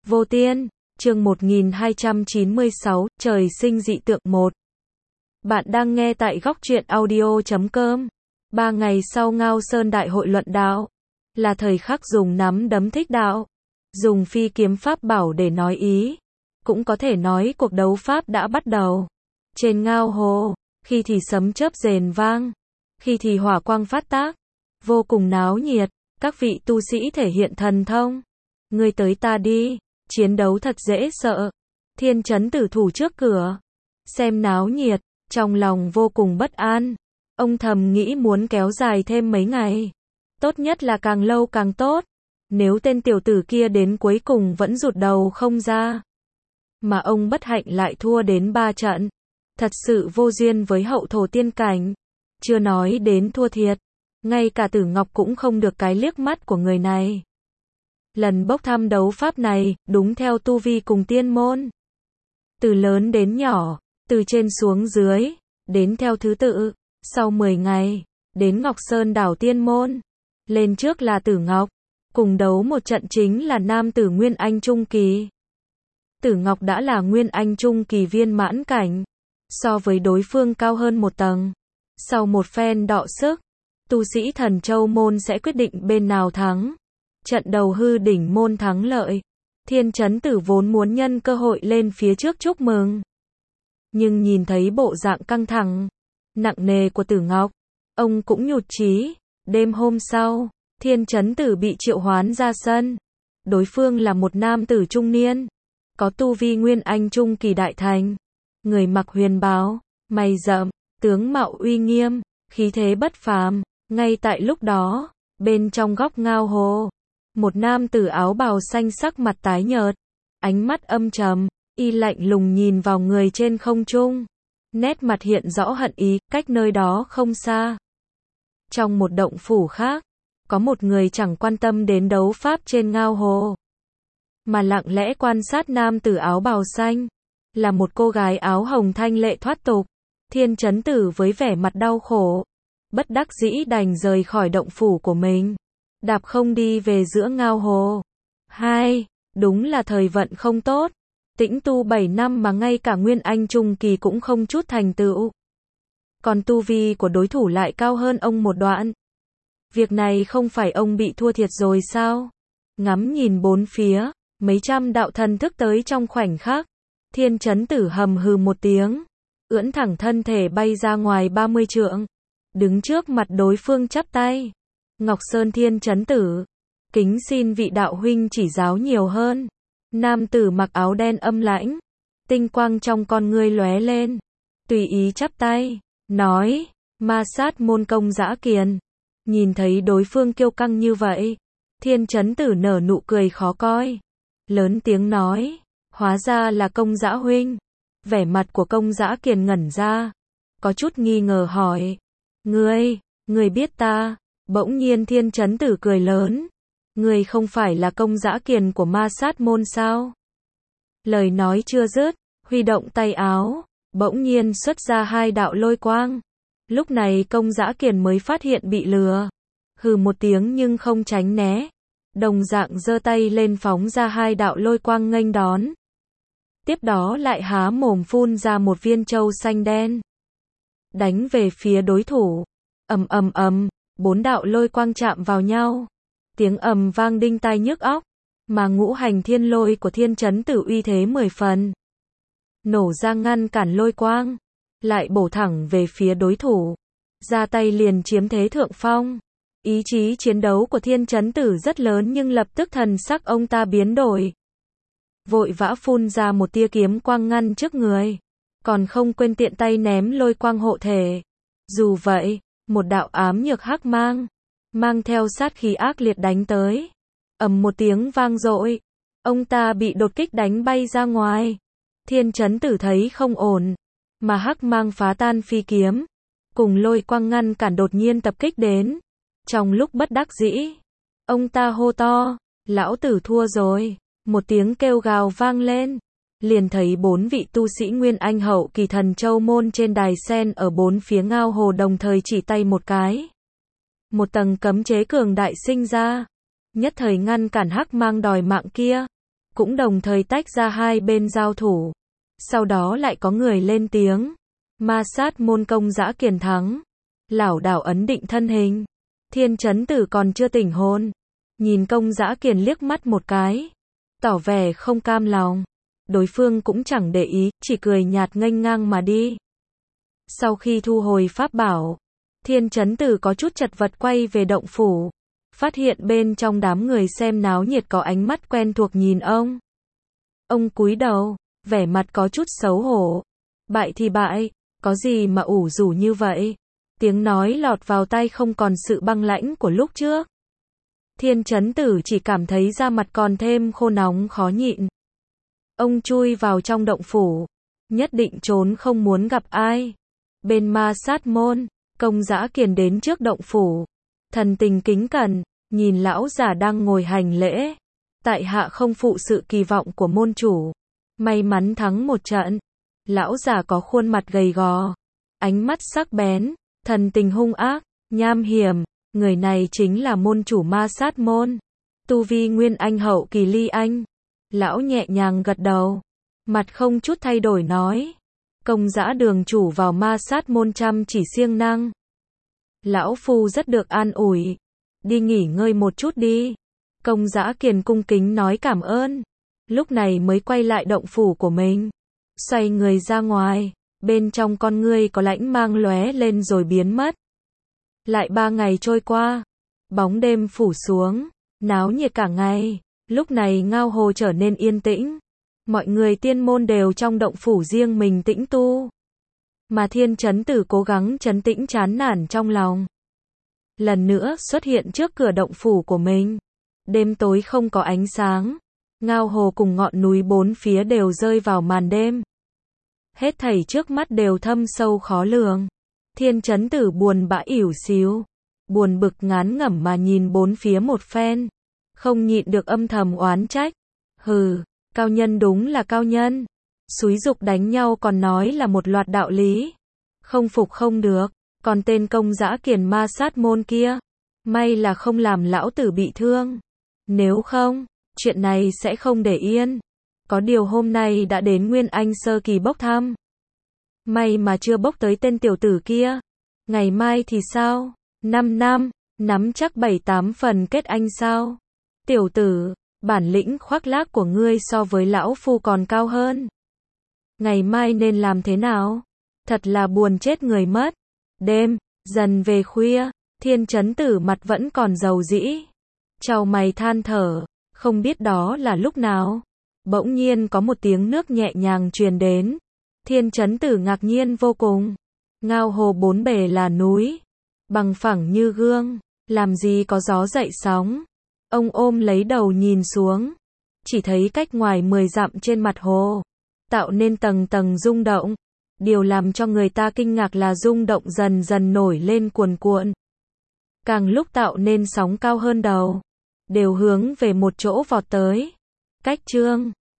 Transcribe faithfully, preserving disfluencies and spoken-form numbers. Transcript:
Vô Tiên, chương một nghìn hai trăm chín mươi sáu, trời sinh dị tượng một. Bạn đang nghe tại góc truyện audio chấm com. Ba ngày sau Ngao Sơn Đại hội luận đạo, là thời khắc dùng nắm đấm thích đạo, dùng phi kiếm pháp bảo để nói ý. Cũng có thể nói cuộc đấu pháp đã bắt đầu. Trên Ngao Hồ, khi thì sấm chớp rền vang, khi thì hỏa quang phát tác, vô cùng náo nhiệt, các vị tu sĩ thể hiện thần thông. Ngươi tới ta đi, chiến đấu thật dễ sợ. Thiên Chấn Tử thủ trước cửa, xem náo nhiệt, trong lòng vô cùng bất an. Ông thầm nghĩ muốn kéo dài thêm mấy ngày, tốt nhất là càng lâu càng tốt. Nếu tên tiểu tử kia đến cuối cùng vẫn rụt đầu không ra, mà ông bất hạnh lại thua đến ba trận, thật sự vô duyên với hậu thổ tiên cảnh. Chưa nói đến thua thiệt, ngay cả Tử Ngọc cũng không được cái liếc mắt của người này. Lần bốc thăm đấu pháp này, đúng theo tu vi cùng tiên môn. Từ lớn đến nhỏ, từ trên xuống dưới, đến theo thứ tự. Sau mười ngày, đến Ngọc Sơn đảo tiên môn. Lên trước là Tử Ngọc, cùng đấu một trận chính là nam tử Nguyên Anh Trung Kỳ. Tử Ngọc đã là Nguyên Anh Trung Kỳ viên mãn cảnh, so với đối phương cao hơn một tầng. Sau một phen đọ sức, tu sĩ Thần Châu môn sẽ quyết định bên nào thắng. Trận đầu hư đỉnh môn thắng lợi, Thiên Chấn Tử vốn muốn nhân cơ hội lên phía trước chúc mừng. Nhưng nhìn thấy bộ dạng căng thẳng, nặng nề của Tử Ngọc, ông cũng nhụt chí. Đêm hôm sau, Thiên Chấn Tử bị triệu hoán ra sân. Đối phương là một nam tử trung niên, có tu vi Nguyên Anh Trung Kỳ đại thành. Người mặc huyền bào, mày rậm, tướng mạo uy nghiêm, khí thế bất phàm. Ngay tại lúc đó, bên trong góc Ngao Hồ, một nam tử áo bào xanh sắc mặt tái nhợt, ánh mắt âm trầm, y lạnh lùng nhìn vào người trên không trung. Nét mặt hiện rõ hận ý, cách nơi đó không xa. Trong một động phủ khác, có một người chẳng quan tâm đến đấu pháp trên Ngao Hồ, mà lặng lẽ quan sát nam tử áo bào xanh. Là một cô gái áo hồng thanh lệ thoát tục. Thiên Chấn Tử với vẻ mặt đau khổ, bất đắc dĩ đành rời khỏi động phủ của mình, đạp không đi về giữa Ngao Hồ. Hai, đúng là thời vận không tốt. Tĩnh tu bảy năm mà ngay cả Nguyên Anh Trung Kỳ cũng không chút thành tựu. Còn tu vi của đối thủ lại cao hơn ông một đoạn. Việc này không phải ông bị thua thiệt rồi sao? Ngắm nhìn bốn phía, mấy trăm đạo thần thức tới trong khoảnh khắc. Thiên Chấn Tử hầm hừ một tiếng, ưỡn thẳng thân thể bay ra ngoài ba mươi trượng, đứng trước mặt đối phương chắp tay. Ngọc Sơn Thiên Chấn Tử, kính xin vị đạo huynh chỉ giáo nhiều hơn. Nam tử mặc áo đen âm lãnh, tinh quang trong con ngươi lóe lên, tùy ý chắp tay, nói, ma sát môn Công Dã Kiền. Nhìn thấy đối phương kiêu căng như vậy, Thiên Chấn Tử nở nụ cười khó coi, lớn tiếng nói, hóa ra là Công Dã huynh. Vẻ mặt của Công Dã Kiền ngẩn ra, có chút nghi ngờ hỏi, ngươi, ngươi biết ta? Bỗng nhiên Thiên Chấn Tử cười lớn, ngươi không phải là Công Dã Kiền của ma sát môn sao? Lời nói chưa dứt, huy động tay áo, bỗng nhiên xuất ra hai đạo lôi quang. Lúc này Công Dã Kiền mới phát hiện bị lừa, hừ một tiếng nhưng không tránh né, đồng dạng giơ tay lên phóng ra hai đạo lôi quang nghênh đón. Tiếp đó lại há mồm phun ra một viên châu xanh đen, đánh về phía đối thủ. Ầm ầm ầm, bốn đạo lôi quang chạm vào nhau, tiếng ầm vang đinh tai nhức óc, mà ngũ hành thiên lôi của Thiên Chấn Tử uy thế mười phần, nổ ra ngăn cản lôi quang, lại bổ thẳng về phía đối thủ, ra tay liền chiếm thế thượng phong. Ý chí chiến đấu của Thiên Chấn Tử rất lớn nhưng lập tức thần sắc ông ta biến đổi, vội vã phun ra một tia kiếm quang ngăn trước người, còn không quên tiện tay ném lôi quang hộ thể. Dù vậy, một đạo ám nhược hắc mang, mang theo sát khí ác liệt đánh tới. Ầm một tiếng vang dội, ông ta bị đột kích đánh bay ra ngoài. Thiên Chấn Tử thấy không ổn, mà hắc mang phá tan phi kiếm, cùng lôi quang ngăn cản đột nhiên tập kích đến. Trong lúc bất đắc dĩ, ông ta hô to, lão tử thua rồi. Một tiếng kêu gào vang lên, liền thấy bốn vị tu sĩ Nguyên Anh hậu kỳ Thần Châu môn trên đài sen ở bốn phía Ngao Hồ đồng thời chỉ tay một cái. Một tầng cấm chế cường đại sinh ra, nhất thời ngăn cản hắc mang đòi mạng kia. cũng đồng thời tách ra hai bên giao thủ. Sau đó lại có người lên tiếng. Ma sát môn Công Dã Kiền thắng. Lảo đảo ấn định thân hình. Thiên Chấn Tử còn chưa tỉnh hồn. Nhìn Công Dã Kiền liếc mắt một cái. Tỏ vẻ không cam lòng. Đối phương cũng chẳng để ý, chỉ cười nhạt nghênh ngang mà đi. Sau khi thu hồi pháp bảo, Thiên Chấn Tử có chút chật vật quay về động phủ. Phát hiện bên trong đám người xem náo nhiệt có ánh mắt quen thuộc nhìn ông. Ông cúi đầu, vẻ mặt có chút xấu hổ. Bại thì bại, có gì mà ủ rũ như vậy? Tiếng nói lọt vào tai không còn sự băng lãnh của lúc trước. Thiên Chấn Tử chỉ cảm thấy da mặt còn thêm khô nóng khó nhịn. Ông chui vào trong động phủ, nhất định trốn không muốn gặp ai. Bên ma sát môn, Công Dã Kiền đến trước động phủ, thần tình kính cẩn, nhìn lão giả đang ngồi hành lễ. Tại hạ không phụ sự kỳ vọng của môn chủ, may mắn thắng một trận. Lão giả có khuôn mặt gầy gò, ánh mắt sắc bén, thần tình hung ác, nham hiểm. Người này chính là môn chủ ma sát môn, tu vi nguyên anh hậu kỳ Ly Anh. Lão nhẹ nhàng gật đầu, mặt không chút thay đổi nói. Công Dã đường chủ vào ma sát môn chăm chỉ siêng năng. Lão phu rất được an ủi. Đi nghỉ ngơi một chút đi. Công Dã Kiền cung kính nói cảm ơn. Lúc này mới quay lại động phủ của mình. Xoay người ra ngoài. Bên trong con ngươi có lãnh mang lóe lên rồi biến mất. Lại ba ngày trôi qua. Bóng đêm phủ xuống. Náo nhiệt cả ngày. Lúc này Ngao Hồ trở nên yên tĩnh. Mọi người tiên môn đều trong động phủ riêng mình tĩnh tu. Mà Thiên Chấn Tử cố gắng trấn tĩnh chán nản trong lòng. Lần nữa xuất hiện trước cửa động phủ của mình. Đêm tối không có ánh sáng. Ngao Hồ cùng ngọn núi bốn phía đều rơi vào màn đêm. Hết thảy trước mắt đều thâm sâu khó lường. Thiên Chấn Tử buồn bã ỉu xìu. Buồn bực ngán ngẩm mà nhìn bốn phía một phen. Không nhịn được âm thầm oán trách. Hừ, cao nhân đúng là cao nhân. Xúi dục đánh nhau còn nói là một loạt đạo lý. Không phục không được. Còn tên Công Dã Kiền ma sát môn kia. May là không làm lão tử bị thương. Nếu không, chuyện này sẽ không để yên. Có điều hôm nay đã đến Nguyên Anh sơ kỳ bốc thăm. May mà chưa bốc tới tên tiểu tử kia. Ngày mai thì sao? Năm năm, nắm chắc bảy tám phần kết anh sao? Tiểu tử, bản lĩnh khoác lác của ngươi so với lão phu còn cao hơn. Ngày mai nên làm thế nào? Thật là buồn chết người mất. Đêm, dần về khuya, Thiên Chấn Tử mặt vẫn còn dầu dĩ. Chau mày than thở, không biết đó là lúc nào. Bỗng nhiên có một tiếng nước nhẹ nhàng truyền đến. Thiên Chấn Tử ngạc nhiên vô cùng. Ngao Hồ bốn bề là núi, bằng phẳng như gương, làm gì có gió dậy sóng. Ông ôm lấy đầu nhìn xuống, chỉ thấy cách ngoài mười dặm trên mặt hồ, tạo nên tầng tầng rung động. Điều làm cho người ta kinh ngạc là rung động dần dần nổi lên cuồn cuộn. Càng lúc tạo nên sóng cao hơn đầu, đều hướng về một chỗ vọt tới. Cách chương